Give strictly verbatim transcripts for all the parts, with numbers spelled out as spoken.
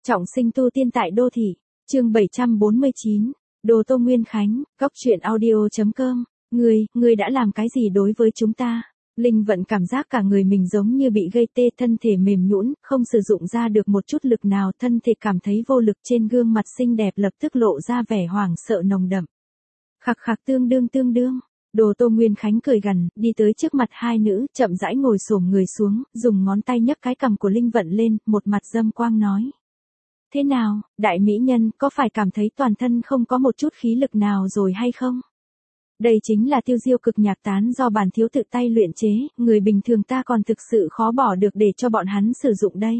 Trọng sinh tu tiên tại đô thị, chương bảy trăm bốn mươi chín, Đồ Tô Nguyên Khánh, góc truyện audio.com, ngươi, ngươi đã làm cái gì đối với chúng ta? Linh Vận cảm giác cả người mình giống như bị gây tê, thân thể mềm nhũn, không sử dụng ra được một chút lực nào, thân thể cảm thấy vô lực, trên gương mặt xinh đẹp lập tức lộ ra vẻ hoảng sợ nồng đậm. Khặc khặc tương đương tương đương. Đồ Tô Nguyên Khánh cười gằn, đi tới trước mặt hai nữ, chậm rãi ngồi xổm người xuống, dùng ngón tay nhấc cái cằm của Linh Vận lên, một mặt dâm quang nói. Thế nào, đại mỹ nhân, có phải cảm thấy toàn thân không có một chút khí lực nào rồi hay không? Đây chính là tiêu diêu cực nhạc tán do bản thiếu tự tay luyện chế, người bình thường ta còn thực sự khó bỏ được để cho bọn hắn sử dụng đây.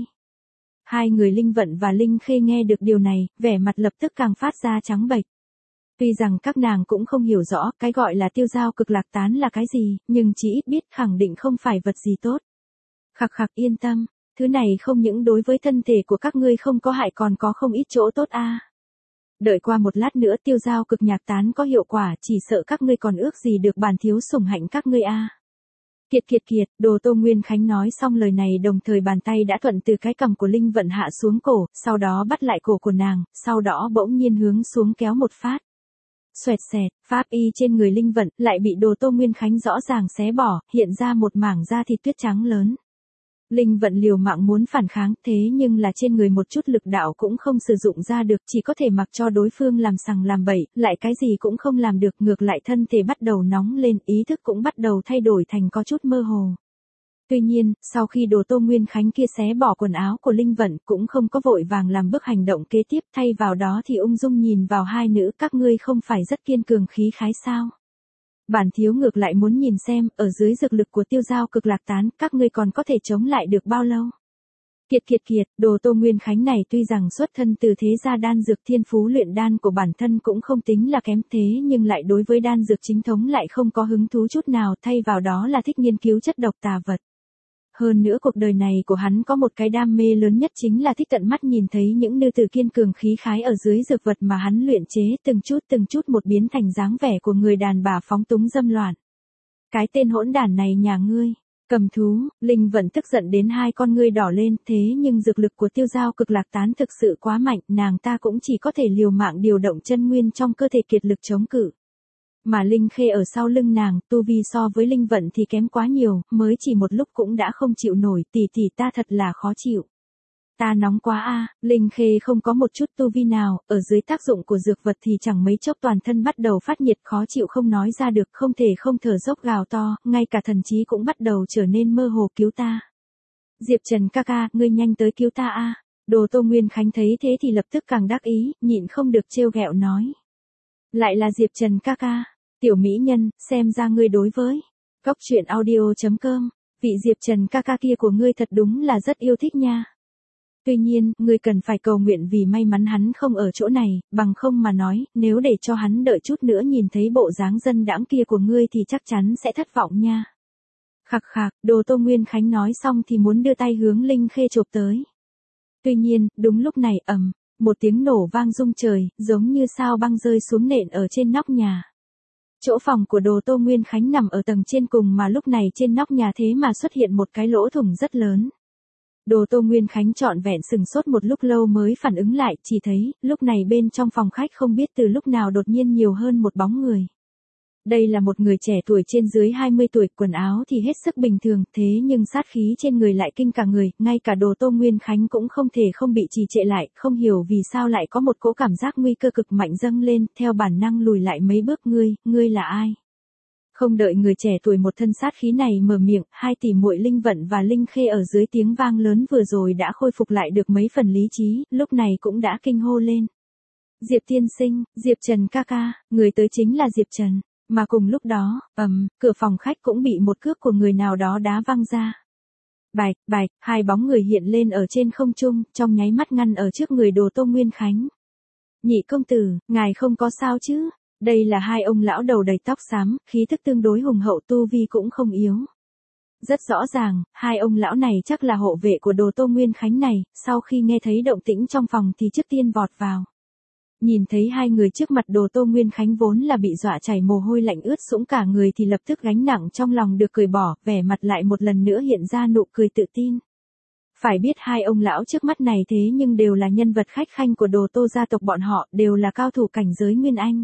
Hai người Linh Vận và Linh Khê nghe được điều này, vẻ mặt lập tức càng phát ra trắng bệch. Tuy rằng các nàng cũng không hiểu rõ cái gọi là tiêu giao cực lạc tán là cái gì, nhưng chỉ ít biết khẳng định không phải vật gì tốt. Khặc khặc yên tâm, thứ này không những đối với thân thể của các ngươi không có hại còn có không ít chỗ tốt a. À. Đợi qua một lát nữa tiêu giao cực nhạc tán có hiệu quả, chỉ sợ các ngươi còn ước gì được bản thiếu sủng hạnh các ngươi a. À. Kiệt kiệt kiệt, Đồ Tô Nguyên Khánh nói xong lời này đồng thời bàn tay đã thuận từ cái cằm của Linh Vận hạ xuống cổ, sau đó bắt lại cổ của nàng, sau đó bỗng nhiên hướng xuống kéo một phát. Xoẹt xẹt, pháp y trên người Linh Vận lại bị Đồ Tô Nguyên Khánh rõ ràng xé bỏ, hiện ra một mảng da thịt tuyết trắng lớn. Linh Vận liều mạng muốn phản kháng, thế nhưng là trên người một chút lực đạo cũng không sử dụng ra được, chỉ có thể mặc cho đối phương làm sằng làm bậy, lại cái gì cũng không làm được, ngược lại thân thể bắt đầu nóng lên, ý thức cũng bắt đầu thay đổi thành có chút mơ hồ. Tuy nhiên, sau khi Đồ Tô Nguyên Khánh kia xé bỏ quần áo của Linh Vận cũng không có vội vàng làm bước hành động kế tiếp, thay vào đó thì ung dung nhìn vào hai nữ, các ngươi không phải rất kiên cường khí khái sao? Bản thiếu ngược lại muốn nhìn xem, ở dưới dược lực của tiêu giao cực lạc tán, các ngươi còn có thể chống lại được bao lâu? Kiệt kiệt kiệt, Đồ Tô Nguyên Khánh này tuy rằng xuất thân từ thế gia đan dược, thiên phú luyện đan của bản thân cũng không tính là kém, thế nhưng lại đối với đan dược chính thống lại không có hứng thú chút nào, thay vào đó là thích nghiên cứu chất độc tà vật. Hơn nữa cuộc đời này của hắn có một cái đam mê lớn nhất chính là thích tận mắt nhìn thấy những nữ tử kiên cường khí khái ở dưới dược vật mà hắn luyện chế, từng chút từng chút một biến thành dáng vẻ của người đàn bà phóng túng dâm loạn. Cái tên hỗn đản này nhà ngươi, cầm thú, Linh Vận tức giận đến hai con ngươi đỏ lên, thế nhưng dược lực của tiêu giao cực lạc tán thực sự quá mạnh, nàng ta cũng chỉ có thể liều mạng điều động chân nguyên trong cơ thể kiệt lực chống cự. Mà Linh Khê ở sau lưng nàng, tu vi so với Linh Vận thì kém quá nhiều, mới chỉ một lúc cũng đã không chịu nổi, tỷ tỷ ta thật là khó chịu. Ta nóng quá a, à. Linh Khê không có một chút tu vi nào, ở dưới tác dụng của dược vật thì chẳng mấy chốc toàn thân bắt đầu phát nhiệt, khó chịu không nói ra được, không thể không thở dốc gào to, ngay cả thần trí cũng bắt đầu trở nên mơ hồ, cứu ta. Diệp Trần ca ca, ngươi nhanh tới cứu ta a. À. Đồ Tô Nguyên Khánh thấy thế thì lập tức càng đắc ý, nhịn không được trêu ghẹo nói. Lại là Diệp Trần ca ca. Tiểu mỹ nhân, xem ra ngươi đối với góc truyện audio.com, vị Diệp Trần ca ca kia của ngươi thật đúng là rất yêu thích nha. Tuy nhiên, ngươi cần phải cầu nguyện vì may mắn hắn không ở chỗ này, bằng không mà nói, nếu để cho hắn đợi chút nữa nhìn thấy bộ dáng dân đãng kia của ngươi thì chắc chắn sẽ thất vọng nha. Khặc khặc, Đồ Tô Nguyên Khánh nói xong thì muốn đưa tay hướng Linh Khê chộp tới. Tuy nhiên, đúng lúc này ầm, một tiếng nổ vang rung trời, giống như sao băng rơi xuống nện ở trên nóc nhà. Chỗ phòng của Đồ Tô Nguyên Khánh nằm ở tầng trên cùng mà lúc này trên nóc nhà thế mà xuất hiện một cái lỗ thủng rất lớn. Đồ Tô Nguyên Khánh trọn vẹn sừng sốt một lúc lâu mới phản ứng lại, chỉ thấy, lúc này bên trong phòng khách không biết từ lúc nào đột nhiên nhiều hơn một bóng người. Đây là một người trẻ tuổi trên dưới hai mươi tuổi, quần áo thì hết sức bình thường, thế nhưng sát khí trên người lại kinh cả người, ngay cả Đồ Tô Nguyên Khánh cũng không thể không bị trì trệ lại, không hiểu vì sao lại có một cỗ cảm giác nguy cơ cực mạnh dâng lên, theo bản năng lùi lại mấy bước. Ngươi, ngươi là ai? Không đợi người trẻ tuổi một thân sát khí này mở miệng, hai tỷ muội Linh Vận và Linh Khê ở dưới tiếng vang lớn vừa rồi đã khôi phục lại được mấy phần lý trí, lúc này cũng đã kinh hô lên. Diệp tiên sinh, Diệp Trần ca ca, người tới chính là Diệp Trần. Mà cùng lúc đó, ầm, um, cửa phòng khách cũng bị một cước của người nào đó đá văng ra. Bạch, bạch, hai bóng người hiện lên ở trên không trung, trong nháy mắt ngăn ở trước người Đồ Tô Nguyên Khánh. Nhị công tử, ngài không có sao chứ? Đây là hai ông lão đầu đầy tóc xám, khí thức tương đối hùng hậu, tu vi cũng không yếu. Rất rõ ràng, hai ông lão này chắc là hộ vệ của Đồ Tô Nguyên Khánh này, sau khi nghe thấy động tĩnh trong phòng thì trước tiên vọt vào. Nhìn thấy hai người trước mặt Đồ Tô Nguyên Khánh vốn là bị dọa chảy mồ hôi lạnh ướt sũng cả người thì lập tức gánh nặng trong lòng được cởi bỏ, vẻ mặt lại một lần nữa hiện ra nụ cười tự tin. Phải biết hai ông lão trước mắt này thế nhưng đều là nhân vật khách khanh của Đồ Tô gia tộc bọn họ, đều là cao thủ cảnh giới Nguyên Anh.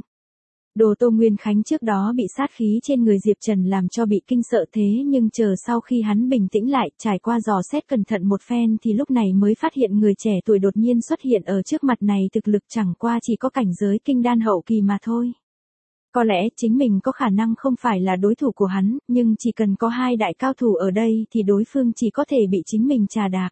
Đồ Tô Nguyên Khánh trước đó bị sát khí trên người Diệp Trần làm cho bị kinh sợ thế nhưng chờ sau khi hắn bình tĩnh lại, trải qua dò xét cẩn thận một phen thì lúc này mới phát hiện người trẻ tuổi đột nhiên xuất hiện ở trước mặt này thực lực chẳng qua chỉ có cảnh giới kinh đan hậu kỳ mà thôi. Có lẽ chính mình có khả năng không phải là đối thủ của hắn, nhưng chỉ cần có hai đại cao thủ ở đây thì đối phương chỉ có thể bị chính mình trà đạp.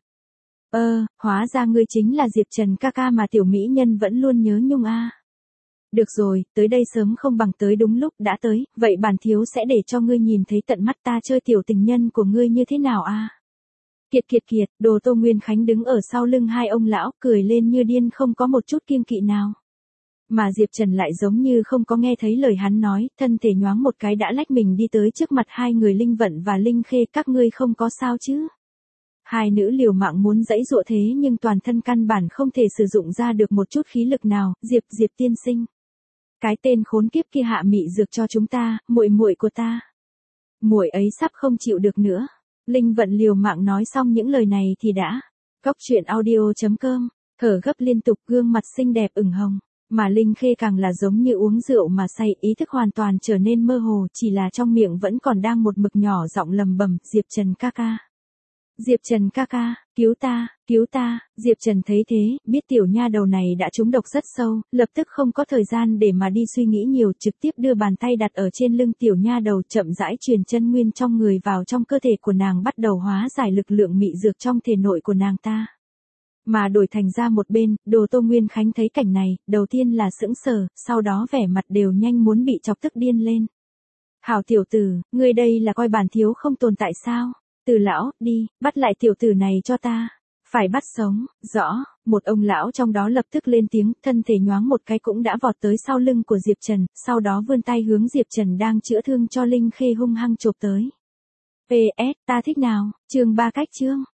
Ơ, hóa ra ngươi chính là Diệp Trần ca ca mà tiểu mỹ nhân vẫn luôn nhớ nhung a. Được rồi, tới đây sớm không bằng tới đúng lúc, đã tới, vậy bản thiếu sẽ để cho ngươi nhìn thấy tận mắt ta chơi tiểu tình nhân của ngươi như thế nào a. Kiệt kiệt kiệt, Đồ Tô Nguyên Khánh đứng ở sau lưng hai ông lão, cười lên như điên không có một chút kiêng kỵ nào. Mà Diệp Trần lại giống như không có nghe thấy lời hắn nói, thân thể nhoáng một cái đã lách mình đi tới trước mặt hai người Linh Vận và Linh Khê, các ngươi không có sao chứ? Hai nữ liều mạng muốn giãy giụa thế nhưng toàn thân căn bản không thể sử dụng ra được một chút khí lực nào, Diệp Diệp tiên sinh. Cái tên khốn kiếp kia hạ mị dược cho chúng ta, muội muội của ta. Muội ấy sắp không chịu được nữa. Linh Vận liều mạng nói xong những lời này thì đã. Góc truyện audio chấm com, thở gấp liên tục, gương mặt xinh đẹp ửng hồng. Mà Linh Khê càng là giống như uống rượu mà say, ý thức hoàn toàn trở nên mơ hồ, chỉ là trong miệng vẫn còn đang một mực nhỏ giọng lầm bầm, Diệp Trần ca ca. Diệp Trần ca ca, cứu ta, cứu ta. Diệp Trần thấy thế, biết tiểu nha đầu này đã trúng độc rất sâu, lập tức không có thời gian để mà đi suy nghĩ nhiều, trực tiếp đưa bàn tay đặt ở trên lưng tiểu nha đầu, chậm rãi truyền chân nguyên trong người vào trong cơ thể của nàng, bắt đầu hóa giải lực lượng mị dược trong thể nội của nàng ta. Mà đổi thành ra một bên, Đồ Tô Nguyên Khánh thấy cảnh này, đầu tiên là sững sờ, sau đó vẻ mặt đều nhanh muốn bị chọc tức điên lên. Hảo tiểu tử, ngươi đây là coi bản thiếu không tồn tại sao? Từ lão, đi, bắt lại tiểu tử này cho ta. Phải bắt sống, rõ, một ông lão trong đó lập tức lên tiếng, thân thể nhoáng một cái cũng đã vọt tới sau lưng của Diệp Trần, sau đó vươn tay hướng Diệp Trần đang chữa thương cho Linh Khê hung hăng chộp tới. pê ét, ta thích nào, chương ba cách chương.